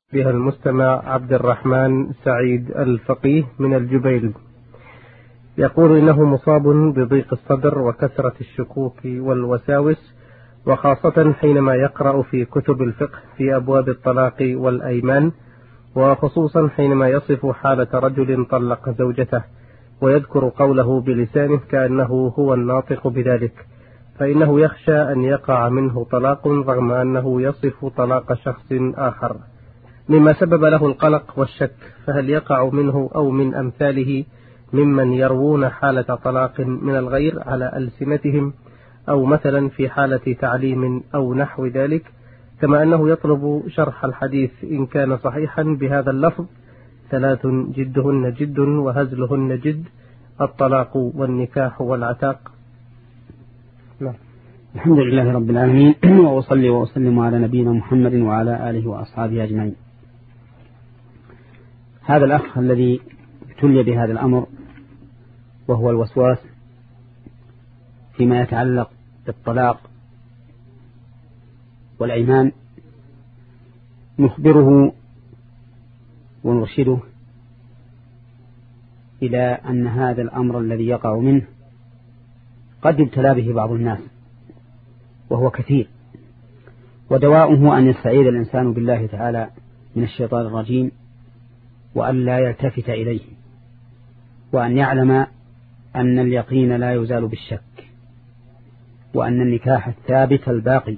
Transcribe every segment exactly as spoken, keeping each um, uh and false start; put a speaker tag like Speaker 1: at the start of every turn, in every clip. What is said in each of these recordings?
Speaker 1: بها المستمع عبد الرحمن سعيد الفقيه من الجبيل، يقول إنه مصاب بضيق الصدر وكثرة الشكوك والوساوس، وخاصة حينما يقرأ في كتب الفقه في أبواب الطلاق والأيمان، وخصوصا حينما يصف حالة رجل طلق زوجته ويذكر قوله بلسانه كأنه هو الناطق بذلك، فإنه يخشى أن يقع منه طلاق رغم أنه يصف طلاق شخص آخر، مما سبب له القلق والشك. فهل يقع منه أو من أمثاله ممن يروون حالة طلاق من الغير على ألسنتهم، أو مثلا في حالة تعليم أو نحو ذلك؟ كما أنه يطلب شرح الحديث إن كان صحيحا بهذا اللفظ: ثلاث جدهن جد وهزلهن جد، الطلاق والنكاح والعتاق.
Speaker 2: لا. الحمد لله رب العالمين، وأصلي وأسلم على نبينا محمد وعلى آله وأصحابه أجمعين. هذا الأخ الذي ابتلي بهذا الأمر وهو الوسواس فيما يتعلق بالطلاق والأيمان، نخبره ونرشده إلى أن هذا الأمر الذي يقع منه قد ابتلى به بعض الناس وهو كثير، ودواؤه أن يستعيذ الإنسان بالله تعالى من الشيطان الرجيم، وأن لا يلتفت إليه، وأن يعلم أن اليقين لا يزال بالشك، وأن النكاح الثابت الباقي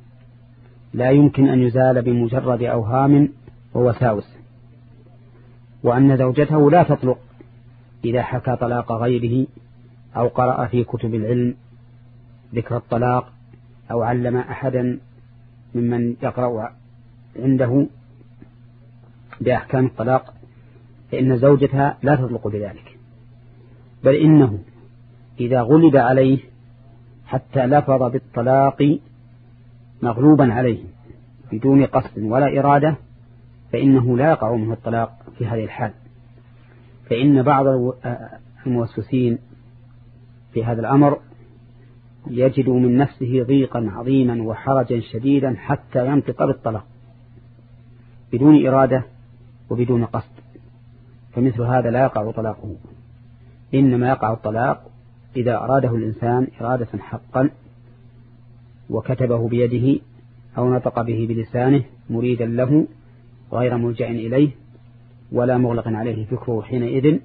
Speaker 2: لا يمكن أن يزال بمجرد أوهام ووساوس، وأن زوجته لا تطلق إذا حكى طلاق غيره أو قرأ في كتب العلم ذكر الطلاق أو علم أحدا ممن يقرأ عنده بأحكام الطلاق، فإن زوجتها لا تطلق بذلك، بل إنه إذا غلب عليه حتى لفظ بالطلاق مغلوبا عليه بدون قصد ولا إرادة، فإنه لا يقع منه الطلاق في هذه الحال. فإن بعض الموسوسين في هذا الأمر يجد من نفسه ضيقا عظيما وحرجا شديدا حتى ينطق بالطلاق بدون إرادة وبدون قصد، فمثل هذا لا يقع طلاقه، إنما يقع الطلاق إذا أراده الإنسان إرادة حقا وكتبه بيده أو نطق به بلسانه مريدا له غير ملجأ إليه ولا مغلق عليه فكره حينئذ،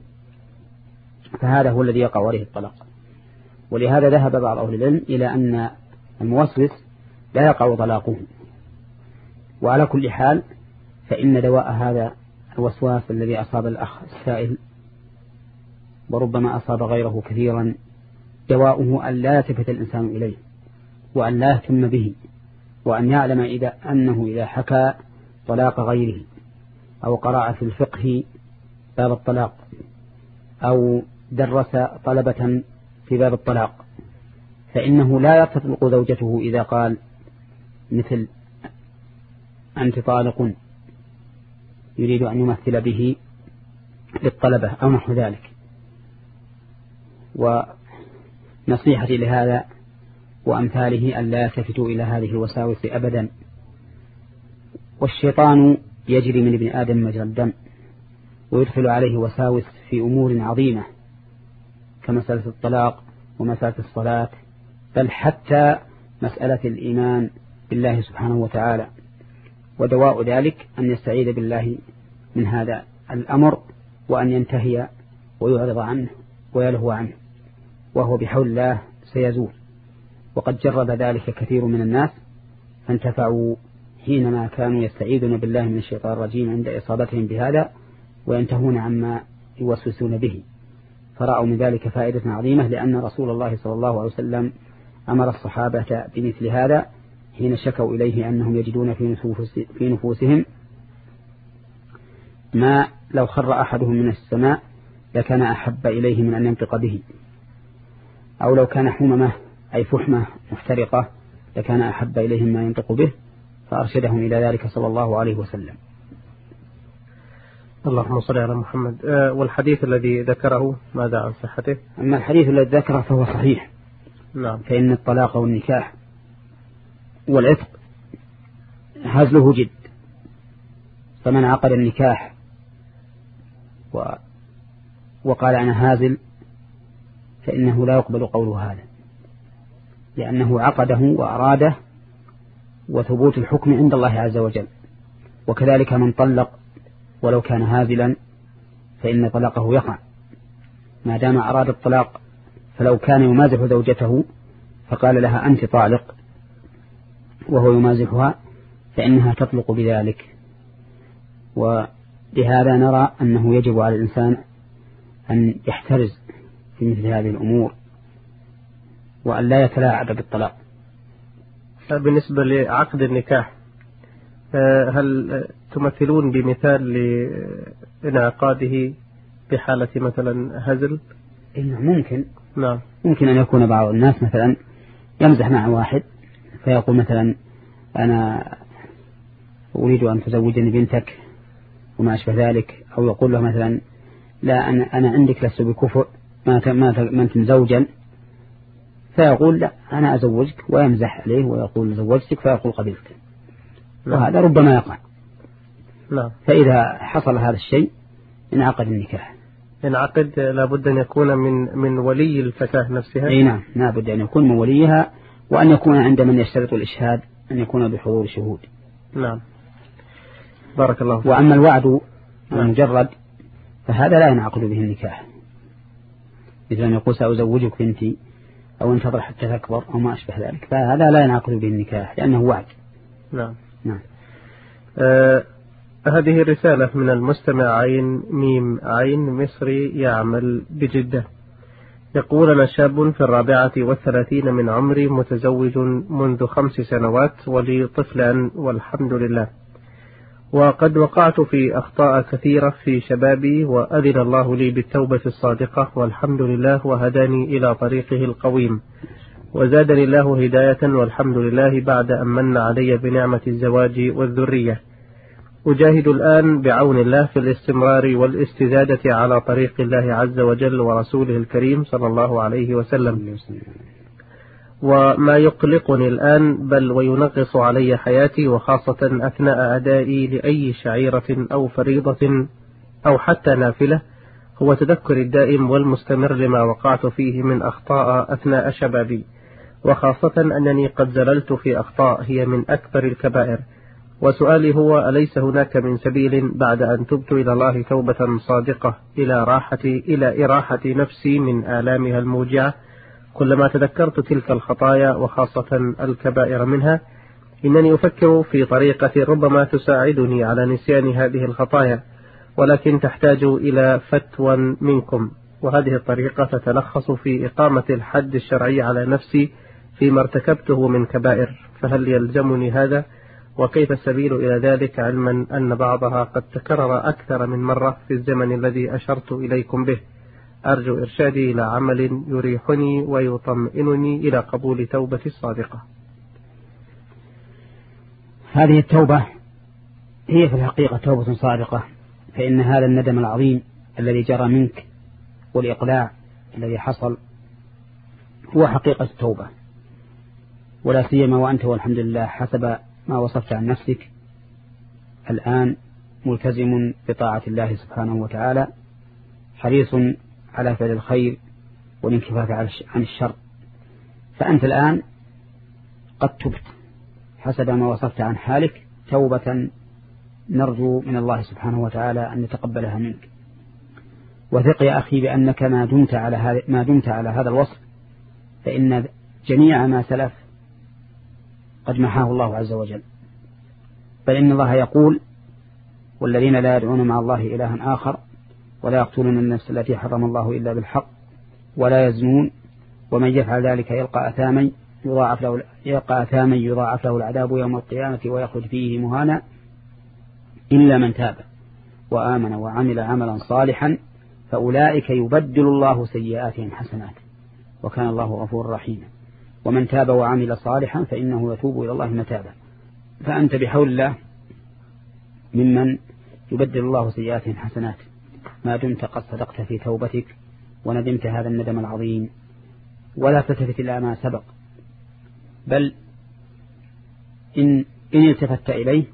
Speaker 2: فهذا هو الذي يقع عليه الطلاق. ولهذا ذهب بعض أهل العلم إلى أن الموسوس لا يقع طلاقه. وعلى كل حال فإن دواء هذا الوسواس الذي أصاب الأخ السائل وربما أصاب غيره كثيرا، دواؤه أن لا يلتفت الإنسان إليه، وأن لا يهتم به، وأن يعلم إذا أنه إذا حكى طلاق غيره أو قرأ في الفقه باب الطلاق أو درس طلبة في باب الطلاق، فإنه لا تطلق زوجته إذا قال مثل أنت طالق يريد أن يمثل به للطلبة أو نحو ذلك. ونصيحتي لهذا وأمثاله أن لا يلتفتوا إلى هذه الوساوس أبدا. والشيطان يجري من ابن آدم مجرى الدم، ويدخل عليه وساوس في أمور عظيمة كمسألة الطلاق ومسألة الصلاة، بل حتى مسألة الإيمان بالله سبحانه وتعالى. ودواء ذلك أن يستعيذ بالله من هذا الأمر، وأن ينتهي ويعرض عنه ويلهو عنه، وهو بحول الله سيزول. وقد جرب ذلك كثير من الناس فانتفعوا حينما كانوا يستعيذون بالله من الشيطان الرجيم عند إصابتهم بهذا وينتهون عما يوسوسون به، فرأوا من ذلك فائدة عظيمة، لأن رسول الله صلى الله عليه وسلم أمر الصحابة بمثل هذا حين شكوا إليه أنهم يجدون في نفوسهم ما لو خر أحدهم من السماء لكان أحب إليه من أن ينطق به، أو لو كان حممة أي فحمة محترقة لكان أحب إليهم ما ينطق به، فأرشدهم إلى ذلك صلى الله عليه وسلم.
Speaker 1: اللهم صل على محمد. أه والحديث الذي ذكره ماذا عن صحته؟
Speaker 2: أما الحديث الذي ذكره فهو صحيح،
Speaker 1: نعم.
Speaker 2: فإن الطلاق والنكاح والعتق هزله جد، فمن عقد النكاح و وقال أنا هازل فإنه لا يقبل قوله هذا، لأنه عقده وأراده، وثبوت الحكم عند الله عز وجل. وكذلك من طلق ولو كان هازلا فإن طلاقه يقع ما دام أراد الطلاق. فلو كان يمازح زوجته فقال لها أنت طالق وهو يمازحها فإنها تطلق بذلك. ولهذا نرى أنه يجب على الإنسان أن يحترز في مثل هذه الأمور وأن لا يتلاعب بالطلاق.
Speaker 1: بالنسبة لعقد النكاح، هل تمثلون بمثال لانعقاده بحالة مثلا هزل؟
Speaker 2: إنه ممكن
Speaker 1: نعم.
Speaker 2: ممكن أن يكون بعض الناس مثلا يمزح مع واحد فيقول مثلا أنا أريد أن تزوجني بنتك وما أشبه ذلك، أو يقول له مثلا لا أنا, أنا عندك لست بكفء ما ما أنت زوجا، فيقول لا أنا أزوجك ويمزح عليه ويقول زوجتك فيقول قبلت. نعم. وهذا ربما يقع.
Speaker 1: نعم.
Speaker 2: فإذا حصل هذا الشيء انعقد النكاح.
Speaker 1: انعقد لابد أن يكون من من ولي الفتاة نفسها.
Speaker 2: أي نعم، لابد أن يكون من وليها، وأن يكون عند من يشترط الإشهاد أن يكون بحضور شهود.
Speaker 1: نعم. بارك الله فيك.
Speaker 2: وأما الوعد المجرد فهذا لا ينعقد به النكاح، مثل أن يقول سأزوجك بنتي أو انتظر حتى تكبر أو ما أشبه ذلك، فهذا لا ينعقد به النكاح لأنه وعد.
Speaker 1: نعم.
Speaker 2: نعم.
Speaker 1: آه هذه الرسالة من المستمع عين ميم عين مصري يعمل بجدة، يقول أنا شاب في الرابعة والثلاثين من عمري، متزوج منذ خمس سنوات ولي طفلان والحمد لله، وقد وقعت في أخطاء كثيرة في شبابي، وأذن الله لي بالتوبة الصادقة والحمد لله، وهداني إلى طريقه القويم، وزادني الله هداية والحمد لله بعد أن من علي بنعمة الزواج والذرية. أجاهد الآن بعون الله في الاستمرار والاستزادة على طريق الله عز وجل ورسوله الكريم صلى الله عليه وسلم، وما يقلقني الآن بل وينغص علي حياتي، وخاصة أثناء أدائي لأي شعيرة أو فريضة أو حتى نافلة، هو تذكر الدائم والمستمر لما وقعت فيه من أخطاء أثناء شبابي، وخاصة أنني قد زللت في أخطاء هي من أكبر الكبائر. وسؤالي هو أليس هناك من سبيل بعد أن تبت إلى الله توبة صادقة إلى راحتي إلى إراحة نفسي من آلامها الموجعة كلما تذكرت تلك الخطايا وخاصة الكبائر منها؟ إنني أفكر في طريقة ربما تساعدني على نسيان هذه الخطايا، ولكن تحتاج إلى فتوى منكم. وهذه الطريقة تتلخص في إقامة الحد الشرعي على نفسي فيما ارتكبته من كبائر، فهل يلزمني هذا؟ وكيف السبيل إلى ذلك، علما أن بعضها قد تكرر أكثر من مرة في الزمن الذي أشرت إليكم به؟ أرجو إرشادي إلى عمل يريحني ويطمئنني إلى قبول توبتي الصادقة.
Speaker 2: هذه التوبة هي في الحقيقة توبة صادقة، فإن هذا الندم العظيم الذي جرى منك والإقلاع الذي حصل هو حقيقة التوبة، ولا سيما وأنت والحمد لله حسب ما وصفت عن نفسك الآن ملتزم بطاعة الله سبحانه وتعالى، حريص على فعل الخير والانكفاف عن الشر، فأنت الآن قد تبت حسب ما وصفت عن حالك توبة نرجو من الله سبحانه وتعالى أن يتقبلها منك. وثق يا أخي بأنك ما دمت على هذا ما دمت على هذا الوصف فإن جميع ما سلف قد محاه الله عز وجل، بل إن الله يقول والذين لا يدعون مع الله إلها آخر ولا يقتلون النفس التي حرم الله إلا بالحق ولا يزنون ومن يفعل ذلك يلقى أثاما يضاعف له يلقى أثاما يضاعف له العذاب يوم القيامة ويخرج فيه مهانا إلا من تاب وآمن وعمل عملا صالحا فأولئك يبدل الله سيئاتهم حسنات وكان الله غفورا رحيما ومن تاب وعمل صالحا فإنه يتوب إلى الله متابا. فأنت بحول الله ممن يبدل الله سيئاتهم حسنات ما دمت قد صدقت في توبتك وندمت هذا الندم العظيم، ولا تلتفت إلى ما سبق، بل إن, إن التفت إليه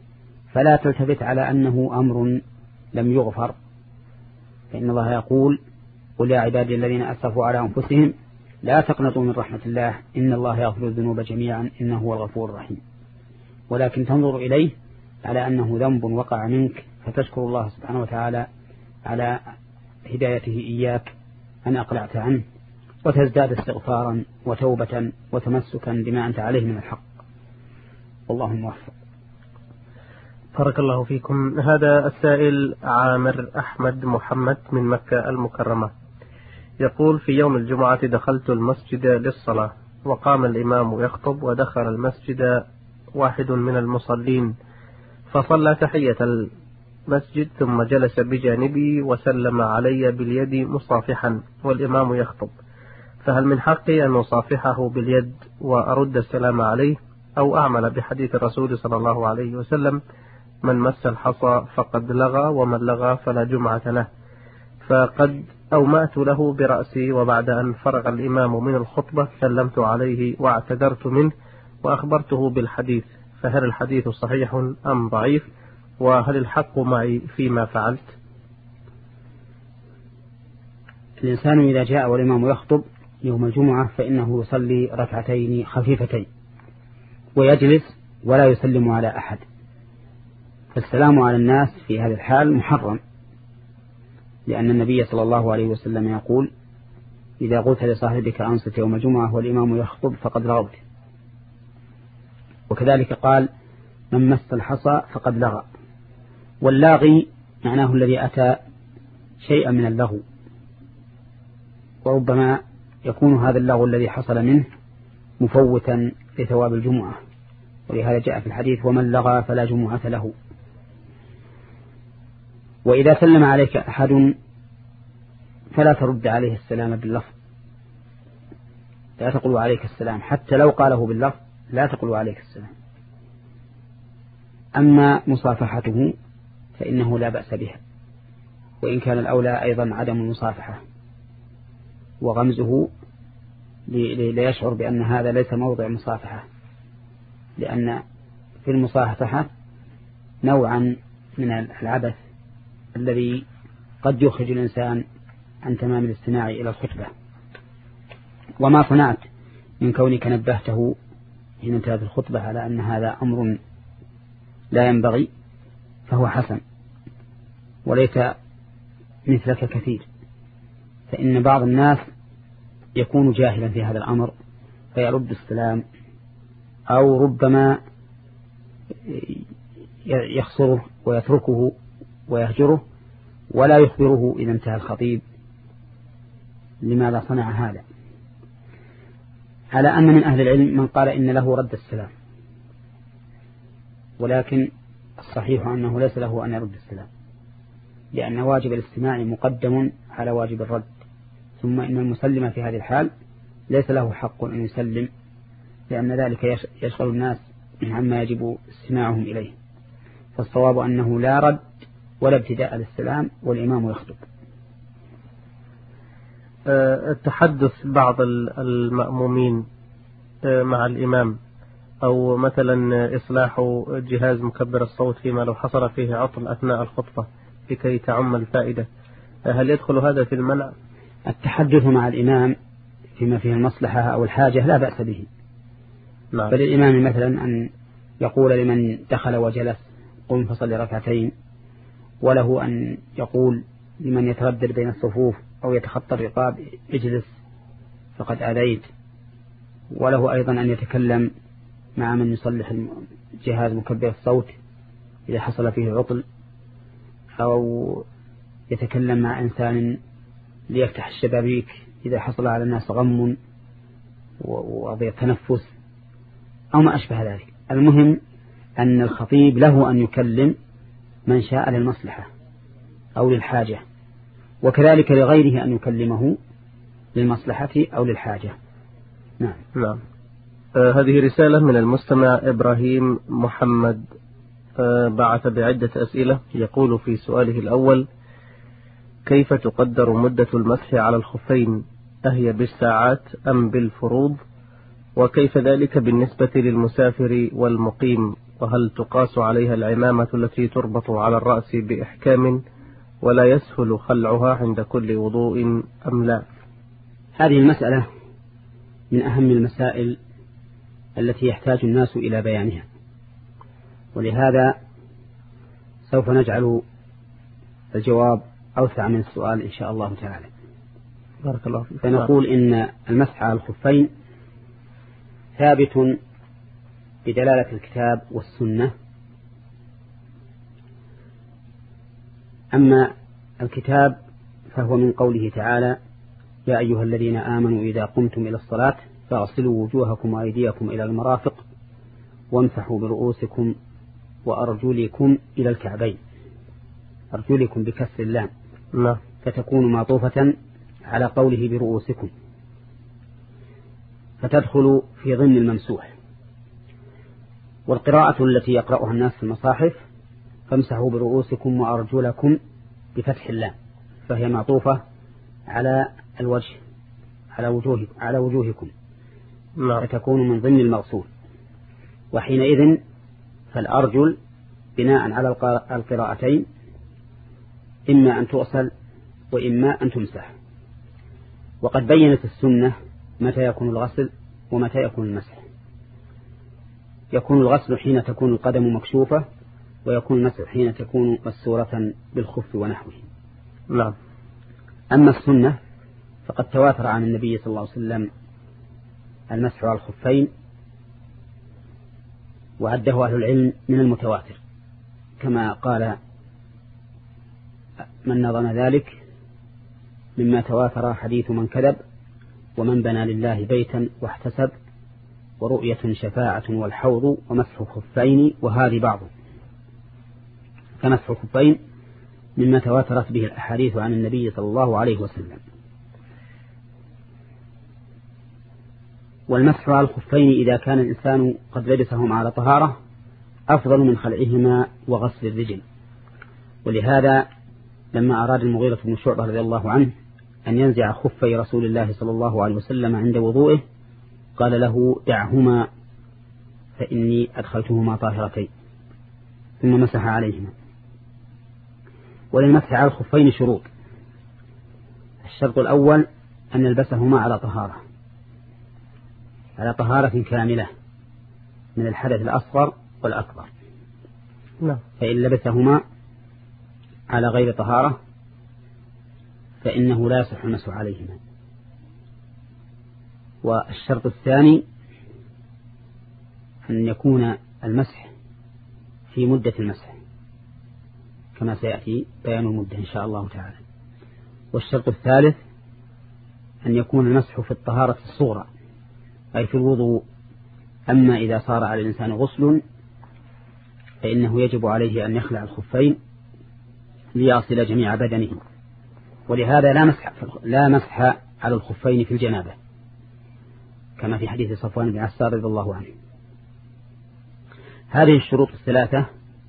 Speaker 2: فلا تلتفت على أنه أمر لم يغفر، فإن الله يقول: قل يا عبادي الذين أسرفوا على أنفسهم لا تقنطوا من رحمة الله إن الله يغفر الذنوب جميعا إنه هو الغفور الرحيم. ولكن تنظر إليه على أنه ذنب وقع منك، فتشكر الله سبحانه وتعالى على هدايته إياك أن أقلعت عنه، وتزداد استغفارا وتوبة وتمسكا بما أنت عليه من الحق. والله موفق.
Speaker 1: بارك الله فيكم. هذا السائل عامر أحمد محمد من مكة المكرمة، يقول: في يوم الجمعة دخلت المسجد للصلاة، وقام الإمام يخطب، ودخل المسجد واحد من المصلين فصلى تحية المسجد ثم جلس بجانبي وسلم علي باليد مصافحا والإمام يخطب، فهل من حقي أن أصافحه باليد وأرد السلام عليه، أو أعمل بحديث الرسول صلى الله عليه وسلم: من مس الحصى فقد لغى ومن لغى فلا جمعة له؟ فقد أومأت له برأسي، وبعد أن فرغ الإمام من الخطبة سلمت عليه واعتذرت منه وأخبرته بالحديث، فهل الحديث صحيح أم ضعيف؟ وهل الحق معي فيما فعلت؟
Speaker 2: الإنسان إذا جاء والإمام يخطب يوم الجمعة فإنه يصلي ركعتين خفيفتين ويجلس ولا يسلم على أحد، فالسلام على الناس في هذا الحال محرم، لأن النبي صلى الله عليه وسلم يقول: إذا قلت لصاحبك أنصت يوم الجمعة والإمام يخطب فقد لغوت. وكذلك قال: من مس الحصى فقد لغى، واللاغي معناه الذي أتى شيئا من اللغو، وربما يكون هذا اللغو الذي حصل منه مفوتا لثواب الجمعة، ولهذا جاء في الحديث: ومن لغى فلا جمعة له. وإذا سلم عليك أحد فلا ترد عليه السلام باللفظ، لا تقول عليك السلام، حتى لو قاله باللفظ لا تقول عليك السلام. أما مصافحته فإنه لا بأس بها، وإن كان الأولى أيضا عدم المصافحة وغمزه ليشعر بأن هذا ليس موضع مصافحة، لأن في المصافحة نوعا من العبث الذي قد يخرج الإنسان عن تمام الاستماع إلى الخطبة. وما صنعت من كونك نبهته حين انتهت الخطبة على أن هذا أمر لا ينبغي فهو حسن، وليس مثلك كثير، فإن بعض الناس يكون جاهلا في هذا الأمر فيرد السلام، أو ربما يخسره ويتركه ويهجره ولا يخبره إذا انتهى الخطيب لماذا صنع هذا. على أن من أهل العلم من قال إن له رد السلام، ولكن الصحيح أنه ليس له أن يرد السلام، لأن واجب الاستماع مقدم على واجب الرد، ثم إن المسلم في هذه الحال ليس له حق أن يسلم، لأن ذلك يشغل الناس عما يجب استماعهم إليه. فالصواب أنه لا رد ولا ابتداء للسلام والإمام يخطب.
Speaker 1: التحدث بعض المأمومين مع الإمام، أو مثلا إصلاح جهاز مكبر الصوت فيما لو حصل فيه عطل أثناء الخطبة لكي تعم الفائدة، هل يدخل هذا في المنع؟
Speaker 2: التحدث مع الإمام فيما فيه المصلحة أو الحاجة لا بأس به.
Speaker 1: نعم.
Speaker 2: فللإمام مثلا أن يقول لمن دخل وجلس: قم فصل ركعتين، وله أن يقول لمن يتردد بين الصفوف أو يتخطى الرقاب: اجلس فقد آذيت، وله أيضا أن يتكلم مع من يصلح جهاز مكبر الصوت إذا حصل فيه عطل، أو يتكلم مع إنسان ليفتح الشبابيك إذا حصل على الناس غم وضيق تنفس أو ما أشبه ذلك. المهم أن الخطيب له أن يكلم من شاء للمصلحة أو للحاجة، وكذلك لغيره أن يكلمه للمصلحة أو للحاجة. نعم.
Speaker 1: نعم. آه هذه رسالة من المستمع إبراهيم محمد، آه بعث بعدة أسئلة. يقول في سؤاله الأول: كيف تقدر مدة المسح على الخفين؟ أهي بالساعات أم بالفروض؟ وكيف ذلك بالنسبة للمسافر والمقيم؟ وهل تقاس عليها العمامة التي تربط على الرأس بإحكام ولا يسهل خلعها عند كل وضوء أم لا؟
Speaker 2: هذه المسألة من أهم المسائل التي يحتاج الناس إلى بيانها، ولهذا سوف نجعل الجواب أوسع من السؤال إن شاء الله تعالى.
Speaker 1: بارك الله فيك.
Speaker 2: فنقول إن المسح على الخفين ثابت بدلالة الكتاب والسنة. أما الكتاب فهو من قوله تعالى: يا أيها الذين آمنوا إذا قمتم إلى الصلاة فاغسلوا وجوهكم وأيديكم إلى المرافق وامسحوا برؤوسكم وأرجلكم إلى الكعبين. أرجلكم بكسر اللام
Speaker 1: لا.
Speaker 2: فتكون معطوفة على قوله برؤوسكم، فتدخل في ضمن الممسوح. والقراءة التي يقرأها الناس في المصاحف: فامسحوا برؤوسكم وأرجلكم بفتح اللام، فهي معطوفة على الوجه، على وجوه على وجوهكم،
Speaker 1: لا.
Speaker 2: فتكون من ضمن المغسول. وحينئذ فالأرجل بناء على القراءتين إما أن تغسل وإما أن تمسح. وقد بينت السنة متى يكون الغسل ومتى يكون المسح. يكون الغسل حين تكون القدم مكشوفة، ويكون المسح حين تكون مسورة بالخف ونحوه.
Speaker 1: نعم.
Speaker 2: أما السنة فقد تواتر عن النبي صلى الله عليه وسلم المسح على الخفين، وعده أهل العلم من المتواتر، كما قال من نظم ذلك: مما تواتر حديث من كذب، ومن بنى لله بيتا واحتسب، ورؤية شفاعة والحوض، ومسح خفين وهذه بعض. فمسح الخفين مما تواترت به الأحاديث عن النبي صلى الله عليه وسلم. والمسح على الخفين إذا كان الإنسان قد لبسهما على طهارة أفضل من خلعهما وغسل الرجل. ولهذا لما أراد المغيرة بن شعبة رضي الله عنه أن ينزع خفي رسول الله صلى الله عليه وسلم عند وضوئه قال له: دعهما فإني أدخلتهما طاهرتين، ثم مسح عليهما. وللمسح على الخفين شروط. الشرط الأول أن يلبسهما على طهارة، على طهارة كاملة من الحدث الأصغر والأكبر.
Speaker 1: نعم.
Speaker 2: فإن لبسهما على غير طهارة فإنه لا يصح المسح عليهما. والشرط الثاني أن يكون المسح في مدة المسح، كما سيأتي بيان المدة إن شاء الله تعالى. والشرط الثالث أن يكون المسح في الطهارة الصغرى، أي في الوضوء. أما إذا صار على الإنسان غسل فإنه يجب عليه أن يخلع الخفين ليصل جميع بدنه. ولهذا لا مسح لا مسح على الخفين في الجنابة، كما في حديث صفوان بن عسار رضي الله عنه. هذه الشروط الثلاثة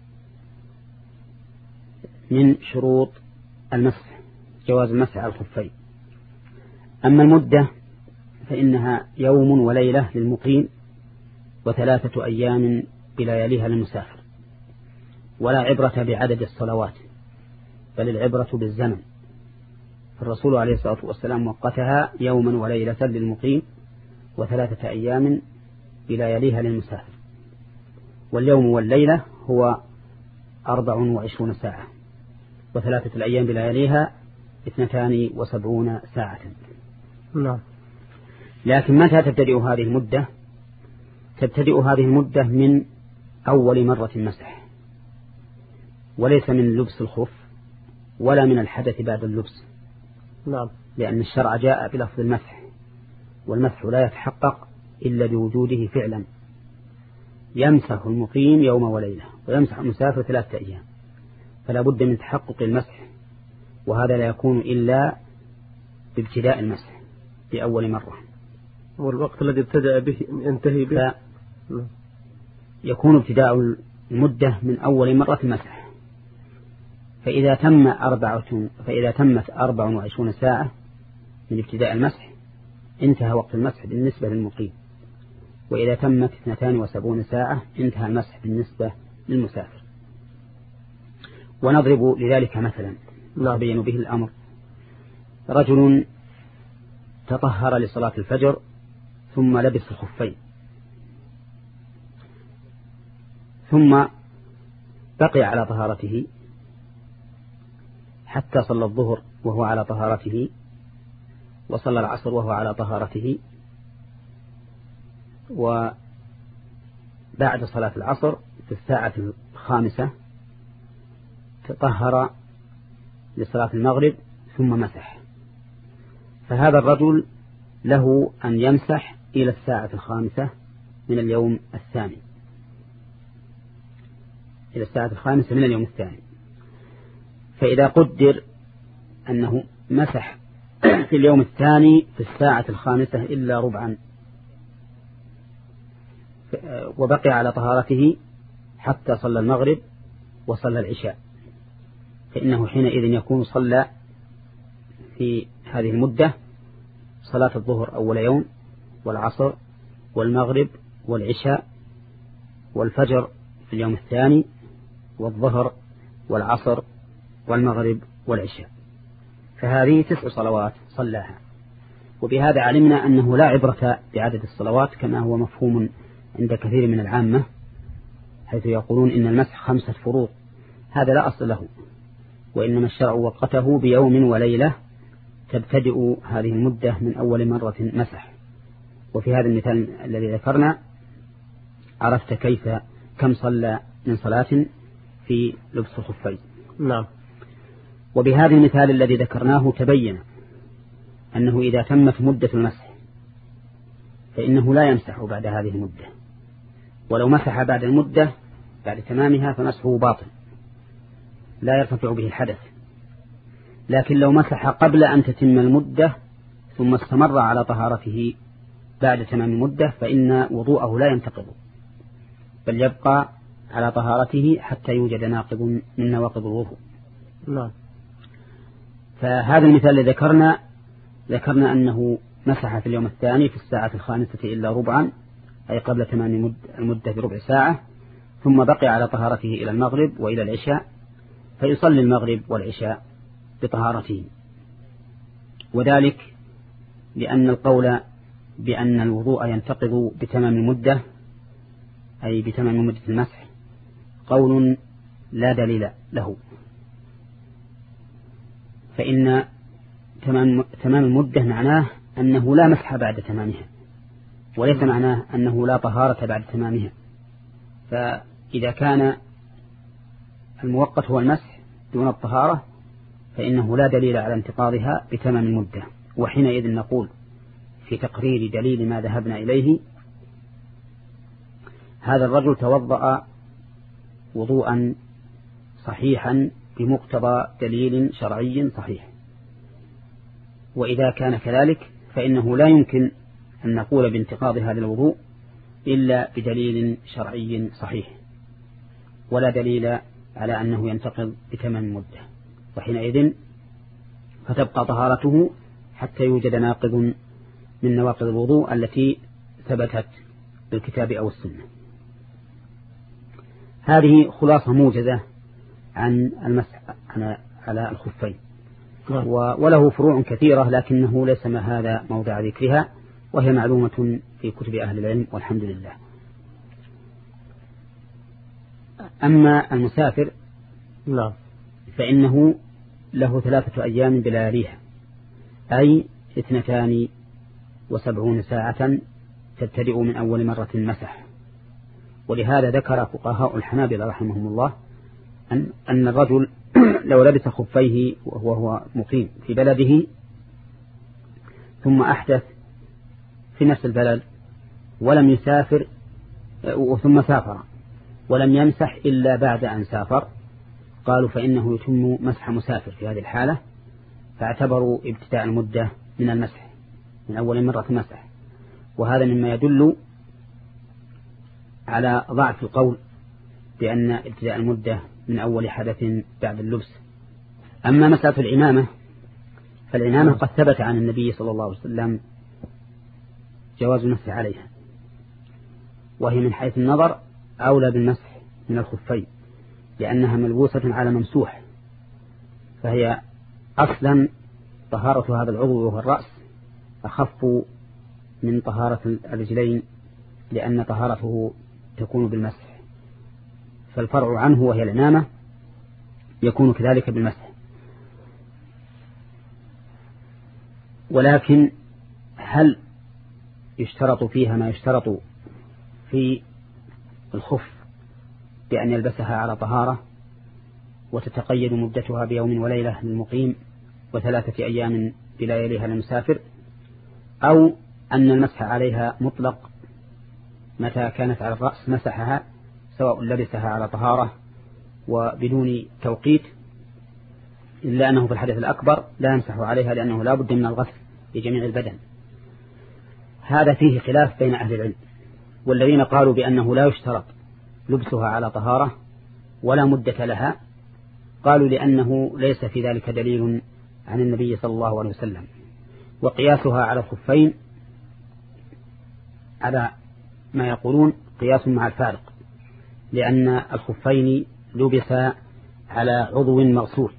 Speaker 2: من شروط المسح، جواز المسح على الخفين. أما المدة فإنها يوم وليلة للمقيم، وثلاثة أيام بلياليها للمسافر. ولا عبرة بعدد الصلوات، بل العبرة بالزمن. فالرسول عليه الصلاة والسلام وقتها يوما وليلة للمقيم، وثلاثة أيام بلياليها للمسافر. واليوم والليلة هو أربع وعشرون ساعة، وثلاثة الأيام بلياليها اثنتان وسبعون ساعة.
Speaker 1: نعم.
Speaker 2: لكن متى تبتدئ هذه المدة؟ تبتدئ هذه المدة من أول مرة مسح، وليس من لبس الخف ولا من الحدث بعد اللبس.
Speaker 1: نعم.
Speaker 2: لأن الشرع جاء بلفظ المسح، والمسح لا يتحقق إلا بوجوده فعلا. يمسح المقيم يوم وليلة، ويمسح المسافر ثلاثة أيام، فلا بد من تحقق المسح، وهذا لا يكون إلا بابتداء المسح بأول مرة.
Speaker 1: والوقت الذي ابتدأ به ينتهي به
Speaker 2: يكون ابتداء المدة من أول مرة مسح. فإذا تم أربعة فإذا تمت أربع وعشرون ساعة من ابتداء المسح انتهى وقت المسح بالنسبة للمقيم. وإذا تمت اثنتان وسبعون ساعة انتهى المسح بالنسبة للمسافر. ونضرب لذلك مثلا نبين به الأمر. رجل تطهر لصلاة الفجر ثم لبس الخفين، ثم بقي على طهارته حتى صلى الظهر وهو على طهارته، وصلى العصر وهو على طهارته، وبعد صلاة العصر في الساعة الخامسة تطهر لصلاة المغرب ثم مسح. فهذا الرجل له أن يمسح إلى الساعة الخامسة من اليوم الثاني، إلى الساعة الخامسة من اليوم الثاني. فإذا قدر أنه مسح في اليوم الثاني في الساعة الخامسة إلا ربعا وبقي على طهارته حتى صلى المغرب وصلى العشاء، فإنه حينئذ يكون صلى في هذه المدة صلاة الظهر أول يوم، والعصر والمغرب والعشاء والفجر في اليوم الثاني، والظهر والعصر والمغرب والعشاء. فهذه تسع صلوات صلاها. وبهذا علمنا أنه لا عبرة بعدد الصلوات كما هو مفهوم عند كثير من العامة، حيث يقولون إن المسح خمسة فروض. هذا لا أصل له، وإنما الشرع وقته بيوم وليلة تبتدئ هذه المدة من أول مرة مسح. وفي هذا المثال الذي ذكرنا عرفت كيف كم صلى من صلاة في لبس الخفين.
Speaker 1: نعم.
Speaker 2: وبهذا المثال الذي ذكرناه تبين أنه إذا تمت مدة المسح فإنه لا يمسح بعد هذه المدة، ولو مسح بعد المدة بعد تمامها فمسحه باطل لا يرتفع به الحدث. لكن لو مسح قبل أن تتم المدة ثم استمر على طهارته بعد تمام المدة فإن وضوءه لا ينتقض، بل يبقى على طهارته حتى يوجد ناقض من نواقض الوضوء.
Speaker 1: نعم.
Speaker 2: فهذا المثال الذي ذكرنا ذكرنا أنه مسح في اليوم الثاني في الساعة الخامسة إلا ربعا، أي قبل تمام المدة بربع ساعة، ثم بقي على طهارته إلى المغرب وإلى العشاء، فيصلي المغرب والعشاء بطهارته. وذلك لأن القول بأن الوضوء ينتقض بتمام المدة أي بتمام مدة المسح قول لا دليل له، فإن تمام تمام المدة معناه أنه لا مسح بعد تمامها، وليس معناه أنه لا طهارة بعد تمامها. فإذا كان المؤقت هو المسح دون الطهارة فإنه لا دليل على انتقاضها بتمام المدة. وحينئذ نقول في تقرير دليل ما ذهبنا إليه هذا الرجل توضأ وضوءا صحيحا بمقتضى دليل شرعي صحيح. وإذا كان كذلك فإنه لا يمكن أن نقول بانتقاض هذا الوضوء إلا بدليل شرعي صحيح، ولا دليل على أنه ينتقض بتمام المدة، وحينئذ فتبقى طهارته حتى يوجد ناقض من نواقض الوضوء التي ثبتت بالكتاب أو السنة. هذه خلاصة موجزة عن المسح على الخفين، وله فروع كثيرة لكنه ليس ما هذا موضع ذكرها، وهي معلومة في كتب أهل العلم والحمد لله. أما المسافر
Speaker 1: لا.
Speaker 2: فإنه له ثلاثة أيام بلياليها، أي اثنتان وسبعون ساعة تبتدئ من أول مرة مسح. ولهذا ذكر فقهاء الحنابلة رحمهم الله أن, أن الرجل لو لبس خفيه وهو مقيم في بلده ثم أحدث في نفس البلد ولم يسافر ثم سافر ولم يمسح إلا بعد أن سافر، قالوا فإنه يتم مسح مسافر في هذه الحالة، فاعتبروا ابتداء المدة من المسح من أول مرة مسح. وهذا مما يدل على ضعف القول بأن ابتداء المدة من أول حدث بعد اللبس. أما مسألة العمامة فالعمامة قد ثبت عن النبي صلى الله عليه وسلم جواز المسح عليها، وهي من حيث النظر أولى بالمسح من الخفين، لأنها ملبوسة على ممسوح، فهي أصلا طهارة هذا العضو وهو الرأس أخف من طهارة الرجلين، لأن طهارته تكون بالمسح، فالفرع عنه وهي العمامة يكون كذلك بالمسح. ولكن هل يشترط فيها ما يشترط في الخف بأن يلبسها على طهارة وتتقيد مدتها بيوم وليلة للمقيم وثلاثة أيام بلياليها للمسافر، أو أن المسح عليها مطلق متى كانت على الرأس مسحها سواء لبسها على طهارة وبدون توقيت، إلا أنه في الحدث الأكبر لا يمسح عليها لأنه لا بد من الغسل لجميع البدن. هذا فيه خلاف بين أهل العلم، والذين قالوا بأنه لا يشترط لبسها على طهارة ولا مدة لها قالوا لأنه ليس في ذلك دليل عن النبي صلى الله عليه وسلم، وقياسها على الخفين على ما يقولون قياس مع الفارق، لأن الخفين لبس على عضو مغسول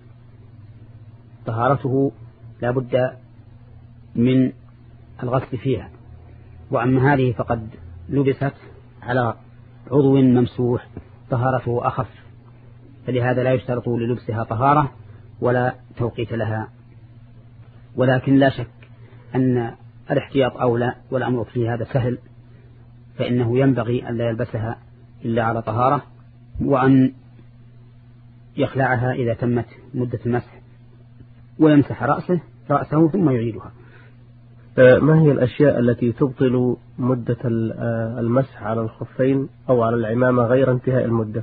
Speaker 2: طهارته لا بد من الغسل فيها، وأما هذه فقد لبست على عضو ممسوح طهارته أخف، فلهذا لا يشترط للبسها طهارة ولا توقيت لها. ولكن لا شك أن الاحتياط أولى، والأمر في هذا سهل، فإنه ينبغي أن لا يلبسها إلا على طهارة، وأن يخلعها إذا تمت مدة المسح ويمسح رأسه رأسه ثم يعيدها.
Speaker 1: ما هي الأشياء التي تبطل مدة المسح على الخفين أو على العمامة غير انتهاء المدة؟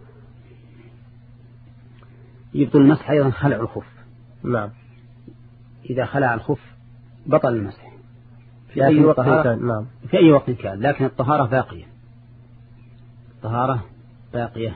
Speaker 2: يبطل المسح أيضا خلع الخف.
Speaker 1: نعم.
Speaker 2: إذا خلع الخف بطل المسح
Speaker 1: في أي وقت كان. نعم.
Speaker 2: في أي وقت كان، لكن الطهارة باقية، الطهارة باقية.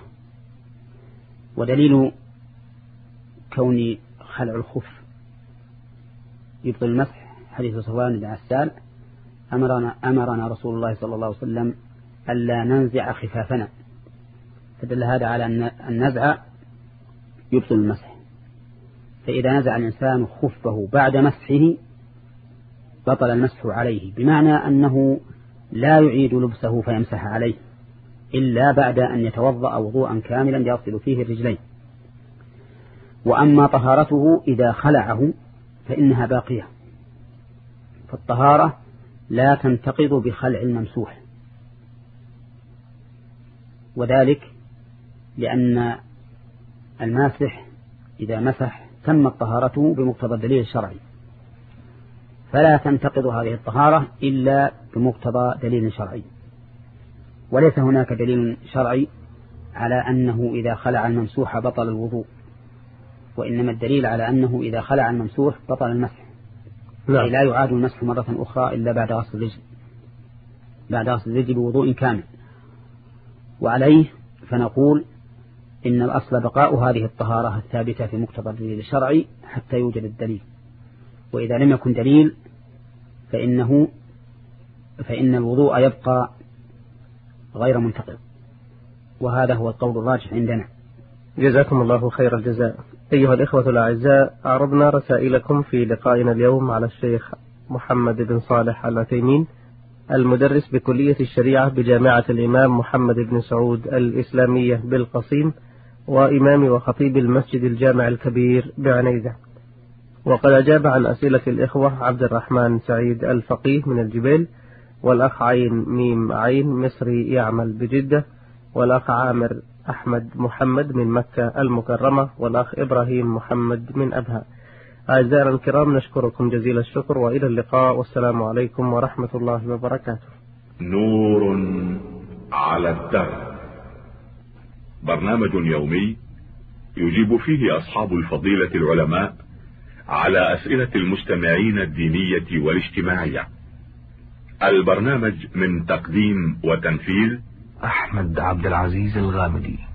Speaker 2: ودليل كون خلع الخف يبطل المسح حديث صفوان بن عسال أمرنا, أمرنا رسول الله صلى الله عليه وسلم ألا ننزع خفافنا، فدل هذا على أن النزع يبطل المسح. فإذا نزع الإنسان خفه بعد مسحه بطل المسح عليه، بمعنى أنه لا يعيد لبسه فيمسح عليه إلا بعد أن يتوضأ وضوءا كاملا يغسل فيه الرجلين. وأما طهارته إذا خلعه فإنها باقية، فالطهارة لا تنتقض بخلع الممسوح، وذلك لأن الماسح إذا مسح تمت طهارته بمقتضى الدليل الشرعي، فلا تنتقض هذه الطهارة إلا بمقتضى دليل شرعي. وليس هناك دليل شرعي على أنه إذا خلع الممسوح بطل الوضوء، وإنما الدليل على أنه إذا خلع الممسوح بطل المسح. لا, لا يعاد المسح مرة أخرى إلا بعد غسل الرجل بعد غسل الرجل بوضوء كامل. وعليه فنقول إن الأصل بقاء هذه الطهارة الثابتة في مقتضى الدليل الشرعي حتى يوجد الدليل، وإذا لم يكن دليل فإنه فإن الوضوء يبقى غير منتقض، وهذا هو القول الراجح عندنا.
Speaker 1: جزاكم الله خير الجزاء. أيها الإخوة الأعزاء، عرضنا رسائلكم في لقائنا اليوم على الشيخ محمد بن صالح العثيمين، المدرس بكلية الشريعة بجامعة الإمام محمد بن سعود الإسلامية بالقصيم، وإمام وخطيب المسجد الجامع الكبير بعنيزة. وقد أجاب عن أسئلة الإخوة عبد الرحمن سعيد الفقيه من الجبيل، والأخ عين ميم عين مصري يعمل بجدة، والأخ عامر أحمد محمد من مكة المكرمة، والأخ إبراهيم محمد من أبها. أعزائنا الكرام، نشكركم جزيل الشكر، وإلى اللقاء، والسلام عليكم ورحمة الله وبركاته.
Speaker 3: نور على الدرب، برنامج يومي يجيب فيه أصحاب الفضيلة العلماء على أسئلة المستمعين الدينية والاجتماعية. البرنامج من تقديم وتنفيذ
Speaker 4: أحمد عبد العزيز الغامدي.